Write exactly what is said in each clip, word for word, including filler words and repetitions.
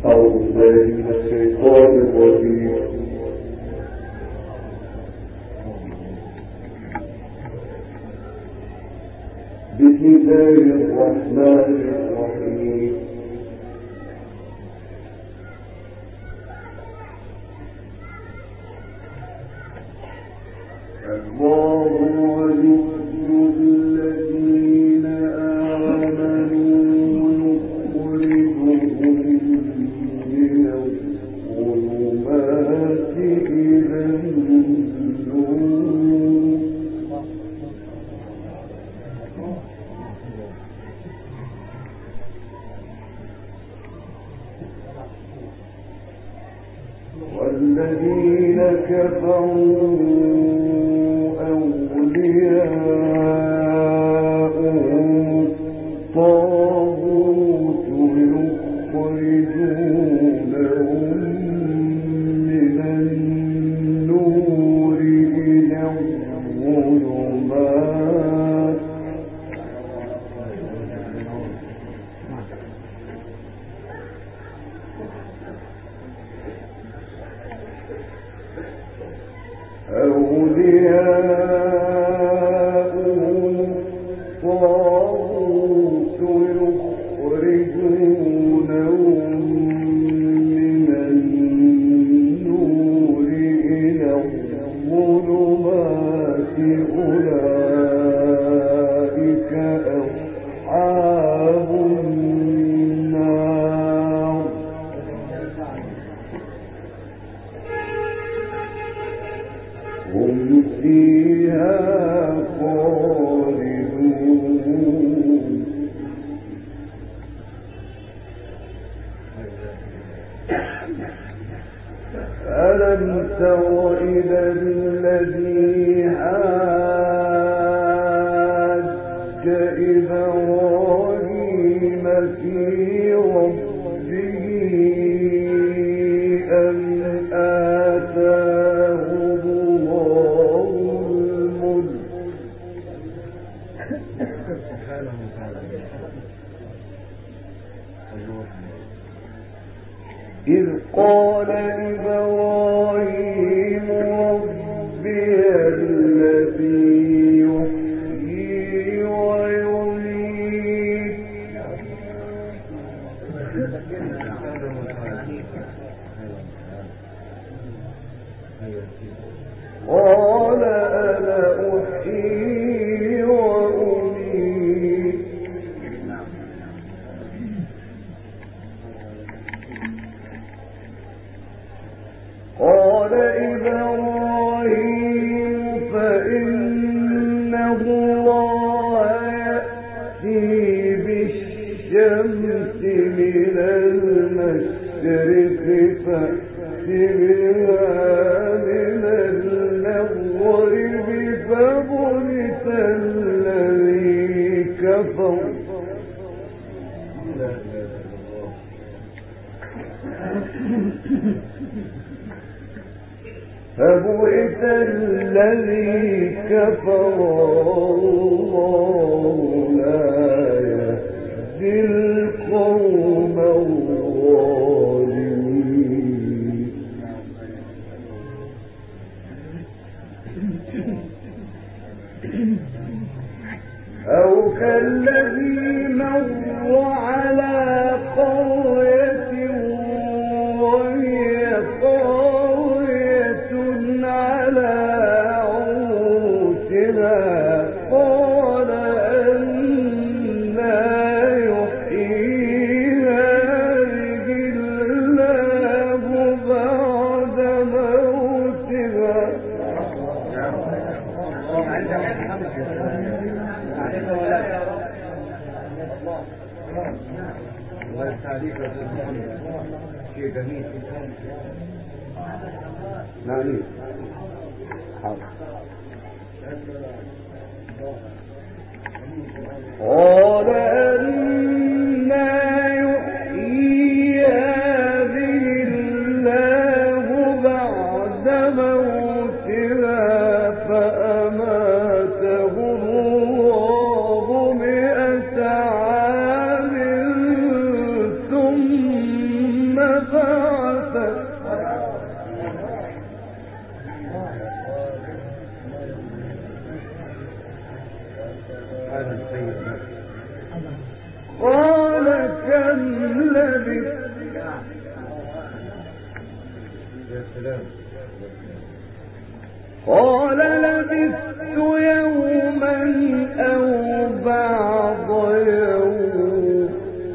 أعوذ بالله من الشيطان الرجيم. بسم الله الرحمن الرحيم. الله ولي الذين آمنوا يخرجهم من الظلمات إلى النور والذين كفروا أولياءهم الطاغوت يخرجونهم من النور إلى الظلمات أولياءهم الطاغوت يخرجونهم من النور إلى الظلمات أولئك أصحاب النار هم فيها خالدون. ألم تر إلى الذي حاج إبراهيم في ربه أن آتاه الله الملك إذ قال إبراهيم ربي الذي يحيي ويميت قال أنا أحيي وأميت قال إبراهيم فإن الله يأتي بالشمس من المشرق فأت بها من المغرب فبهت الذي كفر فبهت الذي كفر والله لا يهدي القوم الظالمين. أو كالذي مر على قرية وهي خاوية على عروشها قال أنى يحيي هذه الله بعد موتها شيء جميل. نعم حاضر. قال أنى يحيي هذه الله بعد موتها فأماته الله مئة عام ثم قال لبثت يوما أو بعض يوم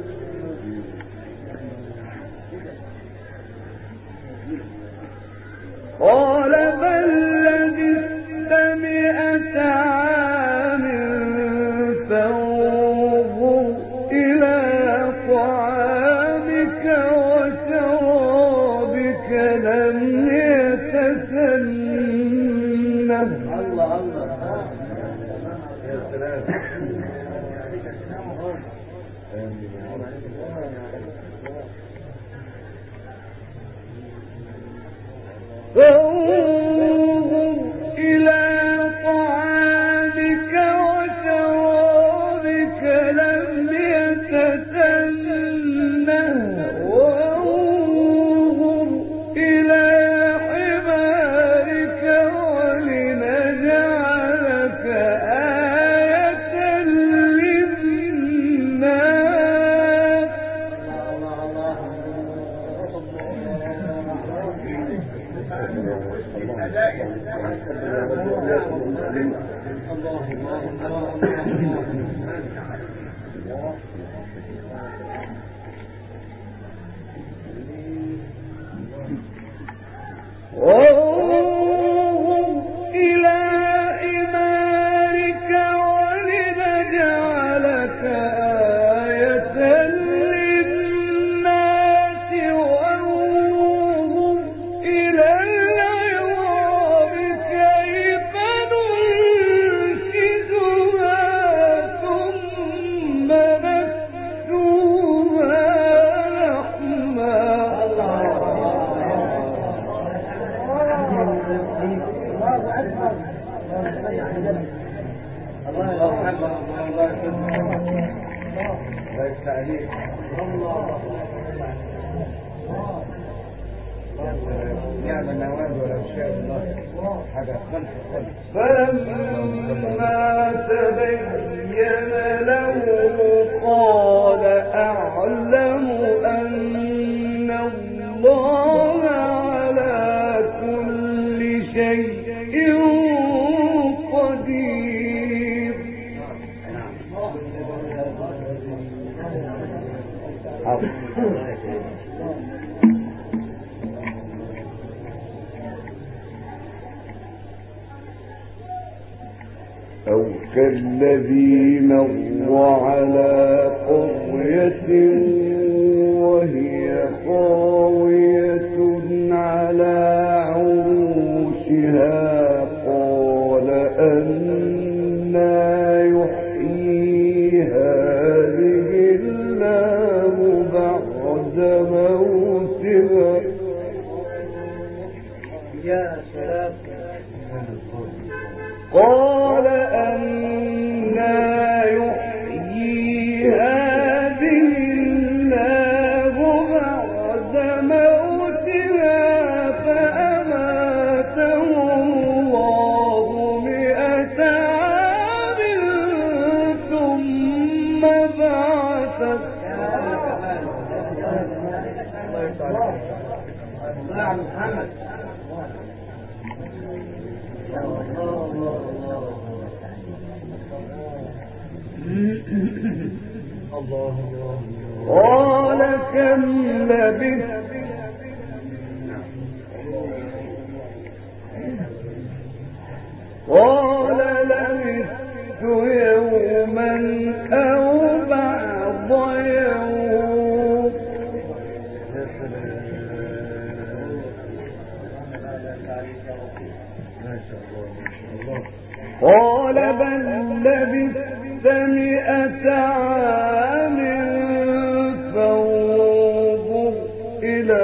قال بل لبثت مئة عام فانظر إلى طعامك وشرابك لم يتسنه. الله الله يا سلام. فانظر إلى طعامك وشرابك لم يتسنه وانظر إلى حمارك ولنجعلك آية للناس. وانظر إلى حمارك ولنجعلك آية للناس وانظر إلى العظام كيف ننشزها ثم نكسوها لحما. فلما تبين له قال أعلم أن الله على كل شيء قدير. أو كالذي مر على قرية وهي خاوية على عروشها قال أنى يحيي هذه الله بعد موتها. يا سلام. قال أنى يحيي هذه الله بعد موتها فأماته الله مئة عام ثم بعثه. قال كم لبثت قال لبثت يوما أو بعض يوم قال بل لبثت مئة عام فانظر إلى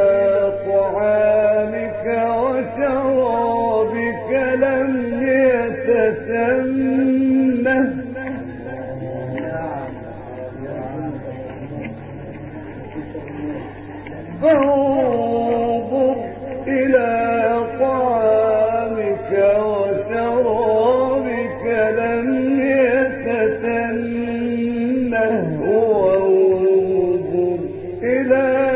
طعامك وشرابك لم يتسنه فانظر إلى طعامك وشرابك لم يتسنه وانظر إلى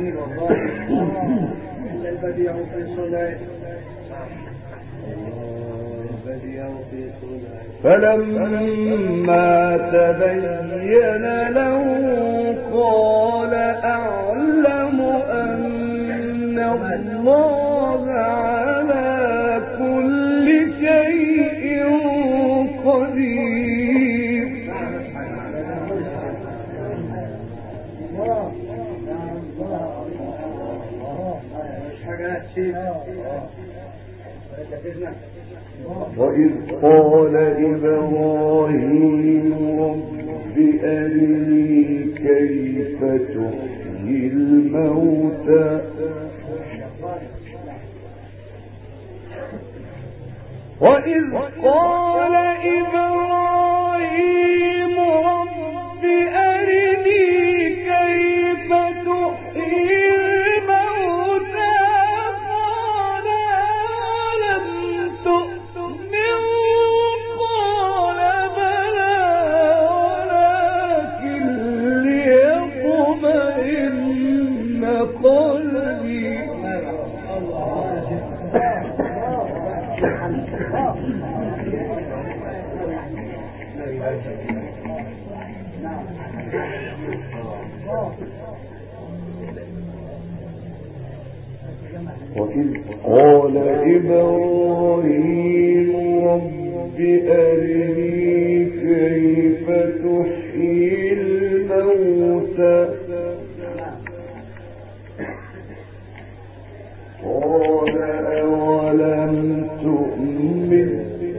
البديع في صنعه فلما تبين له قال أعلم أن الله على كل شيء قدير. وإذ قال إبراهيم رب أرني كيف تحيي الموتى وإذ قال إبراهيم رب أرني كيف تحيي الموتى قال ألم تؤمن قال بلى ولكن ليطمئن قلبي. وإذ قال إبراهيم رب أرني كيف تحيي الموتى قال أولم تؤمن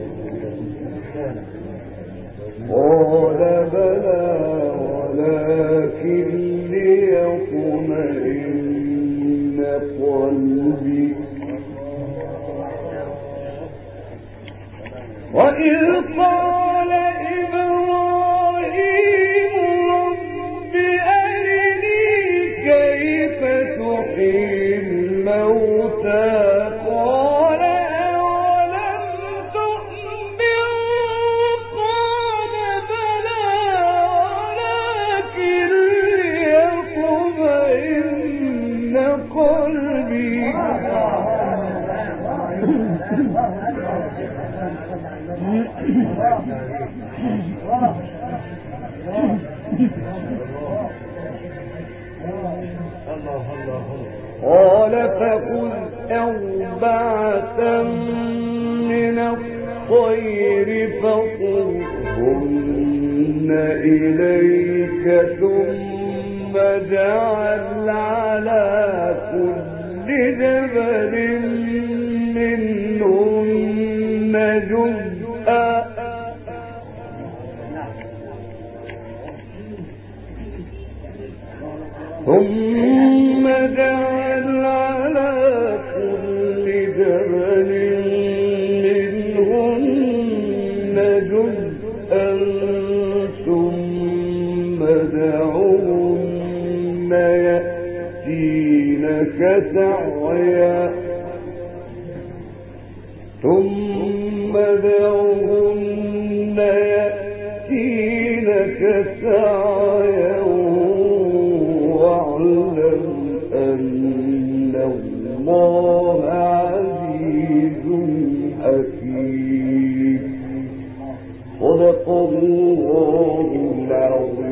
قال بلى ولكن ليطمئن قلبي. وإذ قال إبراهيم رب أرني كيف تحيي الموتى قال أولم تؤمن قال بلى ولكن ليطمئن قلبي. قال فخذ أربعة من الطير فصرهن إليك ثم اجعل على كل جبل منهن جزءا ثم اجعل على كل جبل منهن جزءا ثم ادعهن يأتينك سعيا ثم ادعهن يأتينك سعيا واعلم أن الله عزيز حكيم. صدق الله العظيم.